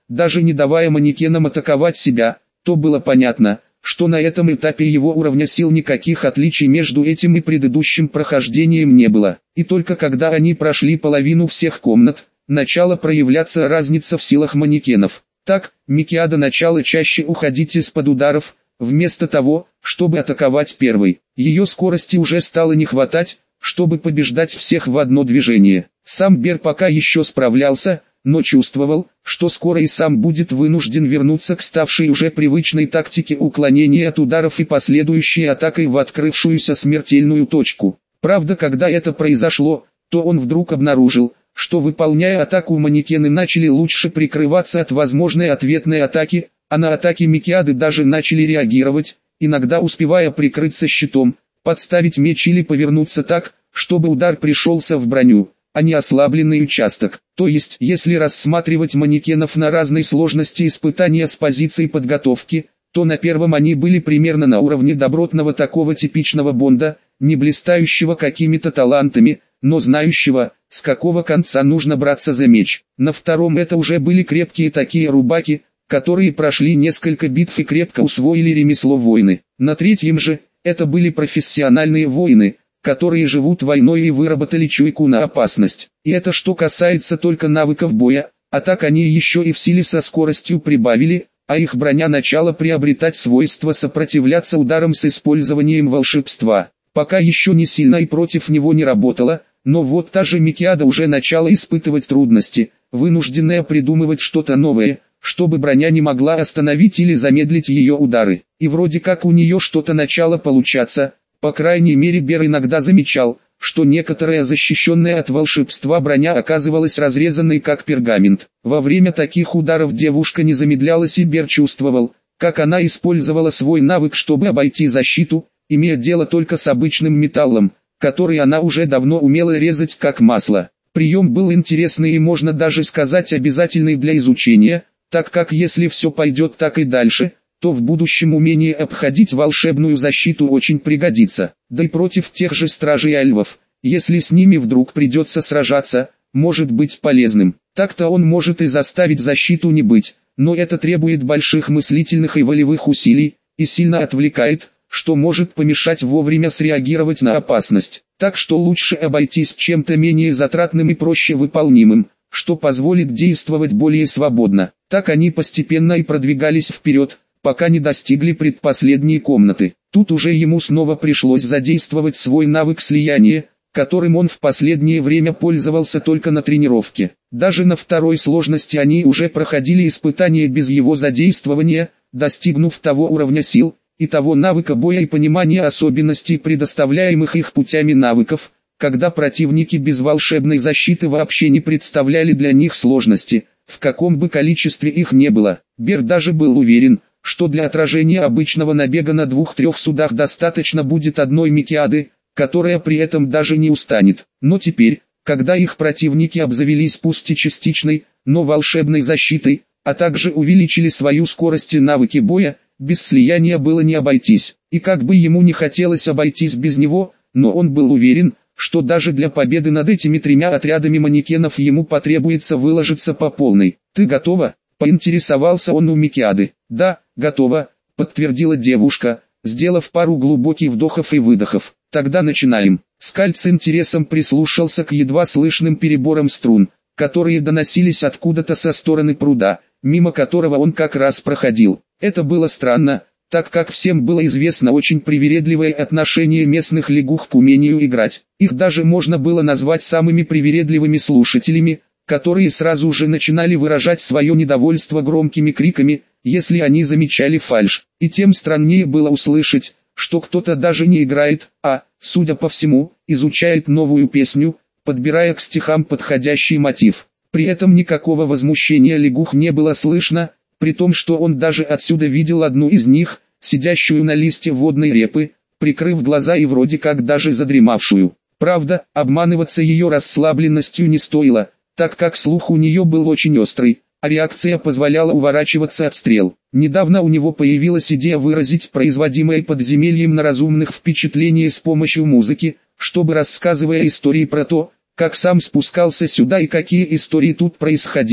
даже не давая манекенам атаковать себя, то было понятно, что на этом этапе его уровня сил никаких отличий между этим и предыдущим прохождением не было. И только когда они прошли половину всех комнат, начала проявляться разница в силах манекенов. Так, Микиада начала чаще уходить из-под ударов, вместо того, чтобы атаковать первой. Ее скорости уже стало не хватать, чтобы побеждать всех в одно движение. Сам Бер пока еще справлялся, но чувствовал, что скоро и сам будет вынужден вернуться к ставшей уже привычной тактике уклонения от ударов и последующей атакой в открывшуюся смертельную точку. Правда, когда это произошло, то он вдруг обнаружил, что выполняя атаку манекены начали лучше прикрываться от возможной ответной атаки, а на атаки Микиады даже начали реагировать, иногда успевая прикрыться щитом, подставить меч или повернуться так, чтобы удар пришелся в броню, а не ослабленный участок. То есть, если рассматривать манекенов на разной сложности испытания с позиции подготовки, то на первом они были примерно на уровне добротного такого типичного Бонда, не блистающего какими-то талантами, но знающего, с какого конца нужно браться за меч. На втором это уже были крепкие такие рубаки, которые прошли несколько битв и крепко усвоили ремесло воины. На третьем же, это были профессиональные воины, которые живут войной и выработали чуйку на опасность. И это что касается только навыков боя, а так они еще и в силе со скоростью прибавили, а их броня начала приобретать свойство сопротивляться ударам с использованием волшебства. Пока еще не сильно и против него не работала, но вот та же Микиада уже начала испытывать трудности, вынужденная придумывать что-то новое, чтобы броня не могла остановить или замедлить ее удары. И вроде как у нее что-то начало получаться, по крайней мере Бер иногда замечал, что некоторая защищенная от волшебства броня оказывалась разрезанной как пергамент. Во время таких ударов девушка не замедлялась и Бер чувствовал, как она использовала свой навык, чтобы обойти защиту, имея дело только с обычным металлом, который она уже давно умела резать как масло. Прием был интересный и можно даже сказать обязательный для изучения, так как если все пойдет так и дальше, то в будущем умение обходить волшебную защиту очень пригодится. Да и против тех же стражей альвов, если с ними вдруг придется сражаться, может быть полезным. Так-то он может и заставить защиту не быть, но это требует больших мыслительных и волевых усилий, и сильно отвлекает, что может помешать вовремя среагировать на опасность. Так что лучше обойтись чем-то менее затратным и проще выполнимым, что позволит действовать более свободно. Так они постепенно и продвигались вперед, пока не достигли предпоследней комнаты. Тут уже ему снова пришлось задействовать свой навык слияния, которым он в последнее время пользовался только на тренировке. Даже на второй сложности они уже проходили испытания без его задействования, достигнув того уровня сил, и того навыка боя и понимания особенностей предоставляемых их путями навыков, когда противники без волшебной защиты вообще не представляли для них сложности, в каком бы количестве их не было. Бер даже был уверен, что для отражения обычного набега на двух-трех судах достаточно будет одной Микиады, которая при этом даже не устанет. Но теперь, когда их противники обзавелись пусть и частичной, но волшебной защитой, а также увеличили свою скорость и навыки боя, без слияния было не обойтись. И как бы ему не хотелось обойтись без него, но он был уверен, что даже для победы над этими тремя отрядами манекенов ему потребуется выложиться по полной. «Ты готова?» — поинтересовался он у Микиады. «Да, готова», — подтвердила девушка, сделав пару глубоких вдохов и выдохов. «Тогда начинаем». Скальд с интересом прислушался к едва слышным переборам струн, которые доносились откуда-то со стороны пруда, мимо которого он как раз проходил. Это было странно, так как всем было известно очень привередливое отношение местных лягух к умению играть. Их даже можно было назвать самыми привередливыми слушателями, которые сразу же начинали выражать свое недовольство громкими криками, если они замечали фальшь. И тем страннее было услышать, что кто-то даже не играет, а, судя по всему, изучает новую песню, подбирая к стихам подходящий мотив. При этом никакого возмущения лягух не было слышно, при том, что он даже отсюда видел одну из них, сидящую на листе водной репы, прикрыв глаза и вроде как даже задремавшую. Правда, обманываться ее расслабленностью не стоило, так как слух у нее был очень острый, а реакция позволяла уворачиваться от стрел. Недавно у него появилась идея выразить производимое подземельем на разумных впечатления с помощью музыки, чтобы, рассказывая истории про то, как сам спускался сюда и какие истории тут происходили,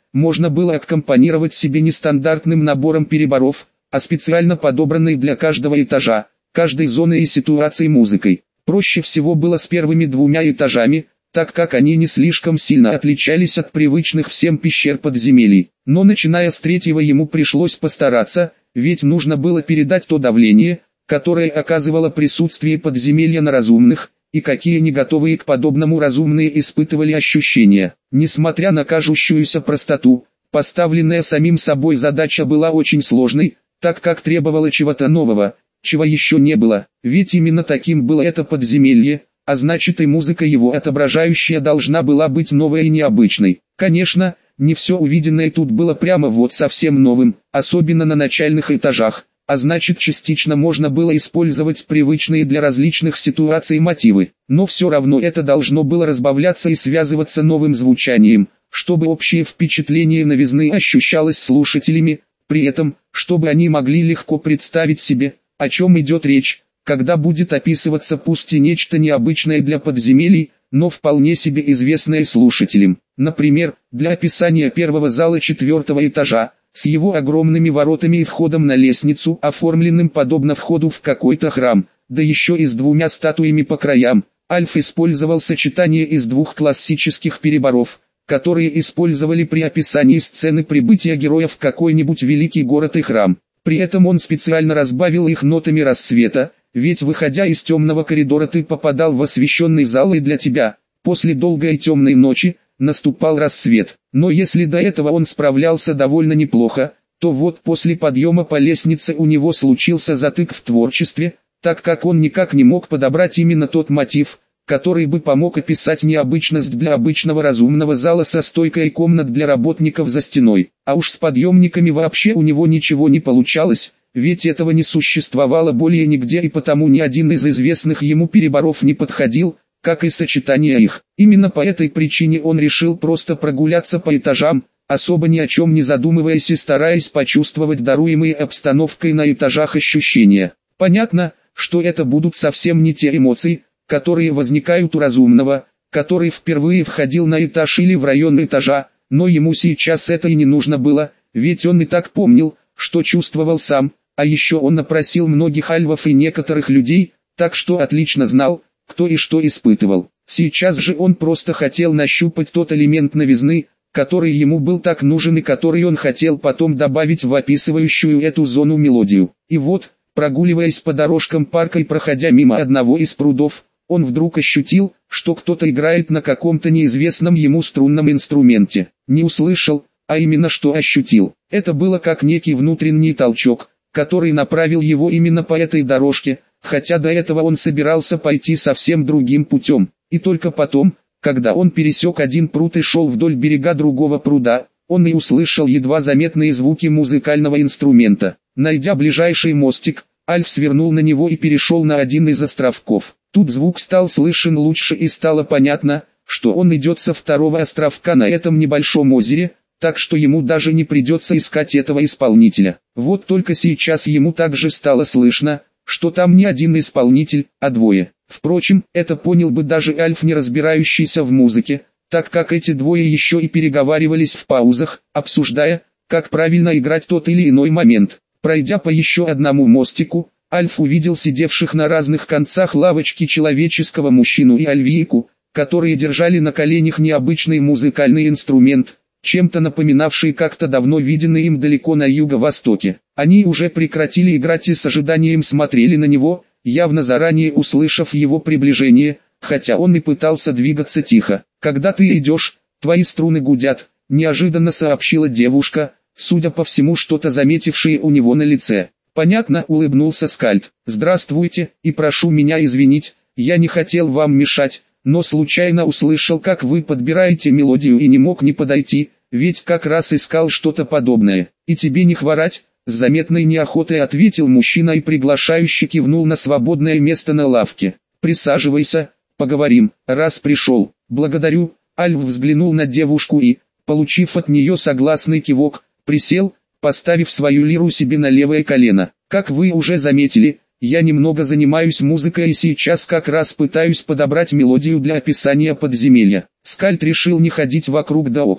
можно было аккомпанировать себе не стандартным набором переборов, а специально подобранной для каждого этажа, каждой зоны и ситуации музыкой. Проще всего было с первыми двумя этажами, так как они не слишком сильно отличались от привычных всем пещер подземелий. Но начиная с третьего ему пришлось постараться, ведь нужно было передать то давление, которое оказывало присутствие подземелья на разумных, и какие не готовые к подобному разумные испытывали ощущения. Несмотря на кажущуюся простоту, поставленная самим собой задача была очень сложной, так как требовала чего-то нового, чего еще не было, ведь именно таким было это подземелье, а значит и музыка его отображающая должна была быть новой и необычной. Конечно, не все увиденное тут было прямо вот совсем новым, особенно на начальных этажах, а значит частично можно было использовать привычные для различных ситуаций мотивы, но все равно это должно было разбавляться и связываться новым звучанием, чтобы общее впечатление новизны ощущалось слушателями, при этом, чтобы они могли легко представить себе, о чем идет речь, когда будет описываться пусть и нечто необычное для подземелий, но вполне себе известное слушателям. Например, для описания первого зала четвертого этажа, с его огромными воротами и входом на лестницу, оформленным подобно входу в какой-то храм, да еще и с двумя статуями по краям, Альф использовал сочетание из двух классических переборов, которые использовали при описании сцены прибытия героя в какой-нибудь великий город и храм. При этом он специально разбавил их нотами рассвета, ведь выходя из темного коридора ты попадал в освещенный зал, и для тебя, после долгой темной ночи, наступал рассвет. Но если до этого он справлялся довольно неплохо, то вот после подъема по лестнице у него случился затык в творчестве, так как он никак не мог подобрать именно тот мотив, который бы помог описать необычность для обычного разумного зала со стойкой и комнат для работников за стеной. А уж с подъемниками вообще у него ничего не получалось, ведь этого не существовало более нигде, и потому ни один из известных ему переборов не подходил, как и сочетание их. Именно по этой причине он решил просто прогуляться по этажам, особо ни о чем не задумываясь и стараясь почувствовать даруемые обстановкой на этажах ощущения. Понятно, что это будут совсем не те эмоции, которые возникают у разумного, который впервые входил на этаж или в район этажа, но ему сейчас это и не нужно было, ведь он и так помнил, что чувствовал сам, а еще он опросил многих альвов и некоторых людей, так что отлично знал, кто и что испытывал. Сейчас же он просто хотел нащупать тот элемент новизны, который ему был так нужен и который он хотел потом добавить в описывающую эту зону мелодию. И вот, прогуливаясь по дорожкам парка и проходя мимо одного из прудов, он вдруг ощутил, что кто-то играет на каком-то неизвестном ему струнном инструменте. Не услышал, а именно что ощутил. Это было как некий внутренний толчок, который направил его именно по этой дорожке, хотя до этого он собирался пойти совсем другим путем. И только потом, когда он пересек один пруд и шел вдоль берега другого пруда, он и услышал едва заметные звуки музыкального инструмента. Найдя ближайший мостик, Альф свернул на него и перешел на один из островков. Тут звук стал слышен лучше и стало понятно, что он идет со второго островка на этом небольшом озере, так что ему даже не придется искать этого исполнителя. Вот только сейчас ему также стало слышно, что там не один исполнитель, а двое. Впрочем, это понял бы даже Альф, не разбирающийся в музыке, так как эти двое еще и переговаривались в паузах, обсуждая, как правильно играть тот или иной момент. Пройдя по еще одному мостику, Альф увидел сидевших на разных концах лавочки человеческого мужчину и альвийку, которые держали на коленях необычный музыкальный инструмент, чем-то напоминавший как-то давно виденный им далеко на юго-востоке. Они уже прекратили играть и с ожиданием смотрели на него, явно заранее услышав его приближение, хотя он и пытался двигаться тихо. «Когда ты идешь, твои струны гудят», — неожиданно сообщила девушка, судя по всему что-то заметившее у него на лице. «Понятно», — улыбнулся Скальд. «Здравствуйте, и прошу меня извинить, я не хотел вам мешать, но случайно услышал, как вы подбираете мелодию и не мог не подойти, ведь как раз искал что-то подобное. И тебе не хворать?» С заметной неохотой ответил мужчина и приглашающе кивнул на свободное место на лавке. «Присаживайся, поговорим, раз пришел». «Благодарю». Альф взглянул на девушку и, получив от нее согласный кивок, присел, поставив свою лиру себе на левое колено. «Как вы уже заметили, я немного занимаюсь музыкой и сейчас как раз пытаюсь подобрать мелодию для описания подземелья». Скальд решил не ходить вокруг да около,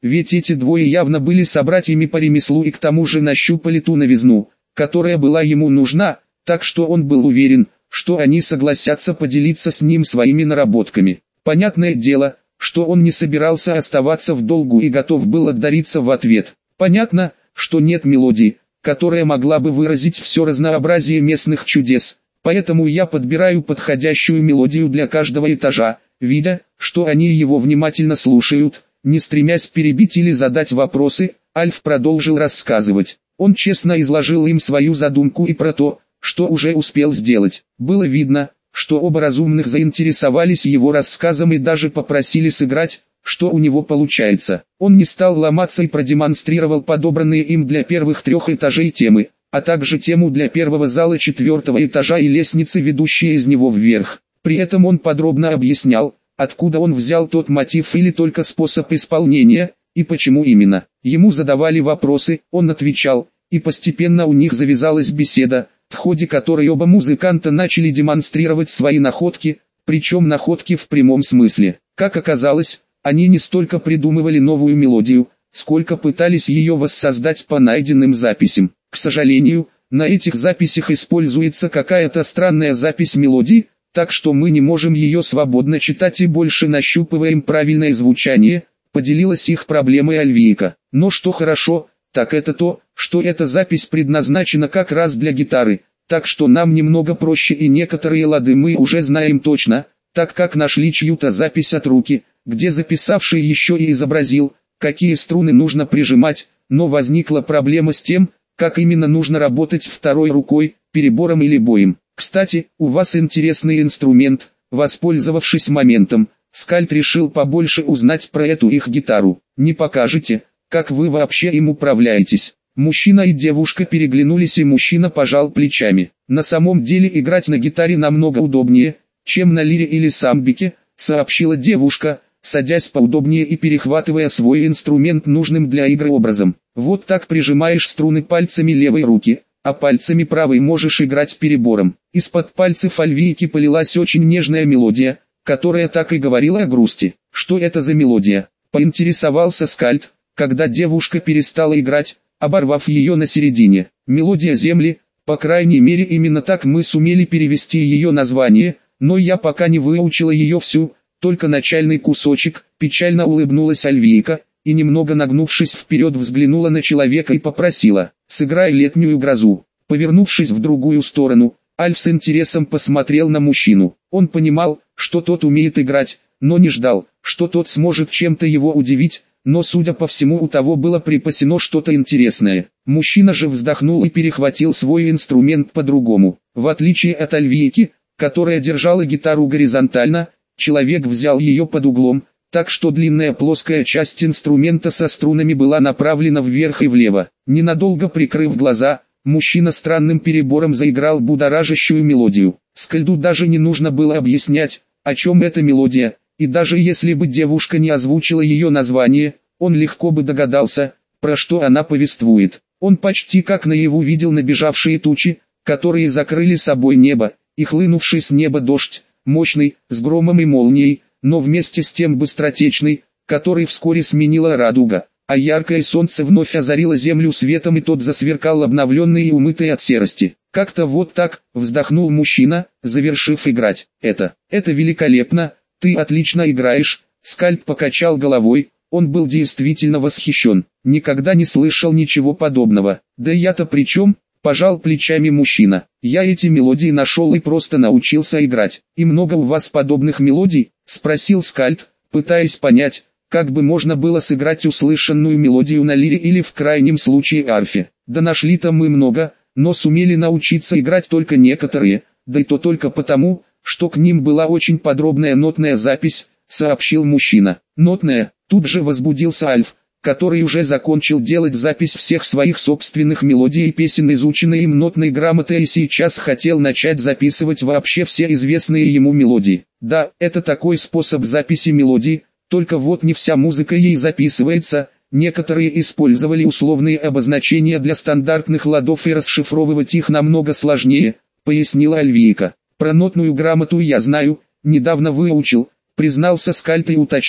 ведь эти двое явно были собратьями по ремеслу и к тому же нащупали ту новизну, которая была ему нужна, так что он был уверен, что они согласятся поделиться с ним своими наработками. Понятное дело, что он не собирался оставаться в долгу и готов был отдариться в ответ. Понятно, что нет мелодии, которая могла бы выразить все разнообразие местных чудес, поэтому я подбираю подходящую мелодию для каждого этажа, видя, что они его внимательно слушают, не стремясь перебить или задать вопросы. Альф продолжил рассказывать. Он честно изложил им свою задумку и про то, что уже успел сделать. Было видно, что оба разумных заинтересовались его рассказом и даже попросили сыграть, что у него получается. Он не стал ломаться и продемонстрировал подобранные им для первых трех этажей темы, а также тему для первого зала четвертого этажа и лестницы, ведущие из него вверх. При этом он подробно объяснял, откуда он взял тот мотив или только способ исполнения, и почему именно. Ему задавали вопросы, он отвечал, и постепенно у них завязалась беседа, в ходе которой оба музыканта начали демонстрировать свои находки, причем находки в прямом смысле. Как оказалось, они не столько придумывали новую мелодию, сколько пытались ее воссоздать по найденным записям. К сожалению, на этих записях используется какая-то странная запись мелодии, так что мы не можем ее свободно читать и больше нащупываем правильное звучание, поделилась их проблемой Альвийка. Но что хорошо, так это то, что эта запись предназначена как раз для гитары, так что нам немного проще и некоторые лады мы уже знаем точно, так как нашли чью-то запись от руки, где записавший еще и изобразил, какие струны нужно прижимать, но возникла проблема с тем, как именно нужно работать второй рукой, перебором или боем. Кстати, у вас интересный инструмент. Воспользовавшись моментом, Скальд решил побольше узнать про эту их гитару. Не покажете, как вы вообще им управляетесь? Мужчина и девушка переглянулись, и мужчина пожал плечами. На самом деле играть на гитаре намного удобнее, чем на лире или самбике, сообщила девушка, садясь поудобнее и перехватывая свой инструмент нужным для игры образом. Вот так прижимаешь струны пальцами левой руки, а пальцами правой можешь играть перебором. Из-под пальцев Альвийки полилась очень нежная мелодия, которая так и говорила о грусти. Что это за мелодия? Поинтересовался Скальд, когда девушка перестала играть, оборвав ее на середине. Мелодия земли, по крайней мере именно так мы сумели перевести ее название, но я пока не выучила ее всю, только начальный кусочек. Печально улыбнулась Альвийка, и немного нагнувшись вперед взглянула на человека и попросила: «Сыграй летнюю грозу». Повернувшись в другую сторону, Альф с интересом посмотрел на мужчину. Он понимал, что тот умеет играть, но не ждал, что тот сможет чем-то его удивить, но судя по всему у того было припасено что-то интересное. Мужчина же вздохнул и перехватил свой инструмент по-другому. В отличие от Альвийки, которая держала гитару горизонтально, человек взял ее под углом, так что длинная плоская часть инструмента со струнами была направлена вверх и влево. Ненадолго прикрыв глаза, мужчина странным перебором заиграл будоражащую мелодию. Скальду даже не нужно было объяснять, о чем эта мелодия, и даже если бы девушка не озвучила ее название, он легко бы догадался, про что она повествует. Он почти как наяву видел набежавшие тучи, которые закрыли собой небо, и хлынувший с неба дождь, мощный, с громом и молнией, но вместе с тем быстротечный, который вскоре сменила радуга, а яркое солнце вновь озарило землю светом, и тот засверкал обновленный и умытый от серости. Как-то вот так, вздохнул мужчина, завершив играть. Это, это великолепно, ты отлично играешь. Скальд покачал головой, он был действительно восхищен, никогда не слышал ничего подобного. Да я-то при чем? Пожал плечами мужчина. Я эти мелодии нашел и просто научился играть. И много у вас подобных мелодий? Спросил Скальд, пытаясь понять, как бы можно было сыграть услышанную мелодию на лире или в крайнем случае арфе. Да нашли-то мы много, но сумели научиться играть только некоторые, да и то только потому, что к ним была очень подробная нотная запись, сообщил мужчина. Нотная, тут же возбудился Альф, который уже закончил делать запись всех своих собственных мелодий и песен, изученной им нотной грамотой, и сейчас хотел начать записывать вообще все известные ему мелодии. Да, это такой способ записи мелодий, только вот не вся музыка ей записывается, некоторые использовали условные обозначения для стандартных ладов и расшифровывать их намного сложнее, пояснила Альвийка. Про нотную грамоту я знаю, недавно выучил, признался Скальд и уточнил.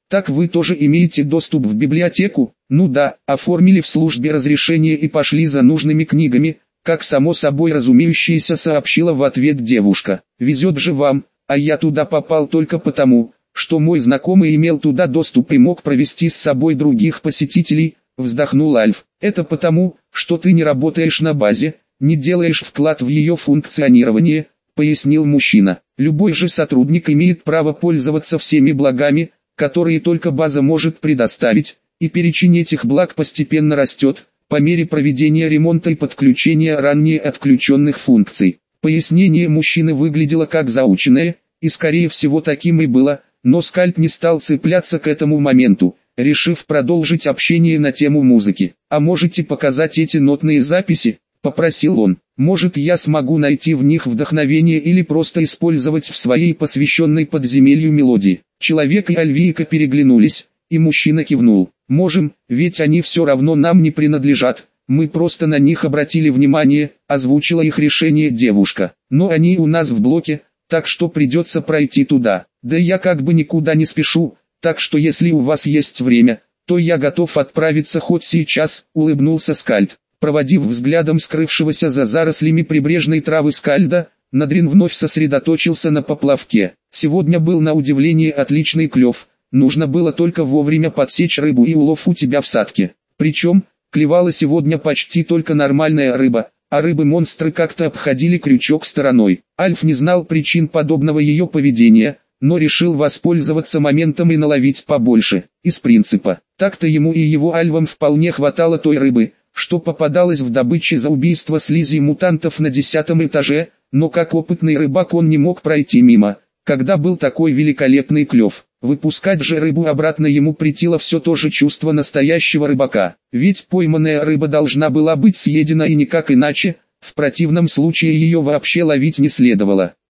Так вы тоже имеете доступ в библиотеку? Ну да, оформили в службе разрешение и пошли за нужными книгами, как само собой разумеющееся сообщила в ответ девушка. Везет же вам, а я туда попал только потому, что мой знакомый имел туда доступ и мог провести с собой других посетителей, вздохнул Альф. Это потому, что ты не работаешь на базе, не делаешь вклад в ее функционирование, пояснил мужчина. Любой же сотрудник имеет право пользоваться всеми благами, которые только база может предоставить, и перечень этих благ постепенно растет, по мере проведения ремонта и подключения ранее отключенных функций. Пояснение мужчины выглядело как заученное, и скорее всего таким и было, но Скальд не стал цепляться к этому моменту, решив продолжить общение на тему музыки. «А можете показать эти нотные записи?» – попросил он. «Может, я смогу найти в них вдохновение или просто использовать в своей посвященной подземелью мелодии». Человек и Альвийка переглянулись, и мужчина кивнул. «Можем, ведь они все равно нам не принадлежат, мы просто на них обратили внимание», – озвучила их решение девушка. «Но они у нас в блоке, так что придется пройти туда. Да я как бы никуда не спешу, так что если у вас есть время, то я готов отправиться хоть сейчас», – улыбнулся Скальд. Проводив взглядом скрывшегося за зарослями прибрежной травы Скальда, Надрин вновь сосредоточился на поплавке. Сегодня был на удивление отличный клев, нужно было только вовремя подсечь рыбу, и улов у тебя в садке. Причем, клевала сегодня почти только нормальная рыба, а рыбы-монстры как-то обходили крючок стороной. Альф не знал причин подобного ее поведения, но решил воспользоваться моментом и наловить побольше, из принципа. Так-то ему и его альвам вполне хватало той рыбы, что попадалось в добыче за убийство слизи мутантов на десятом этаже, но как опытный рыбак он не мог пройти мимо, когда был такой великолепный клев. Выпускать же рыбу обратно ему претило все то же чувство настоящего рыбака, ведь пойманная рыба должна была быть съедена и никак иначе, в противном случае ее вообще ловить не следовало.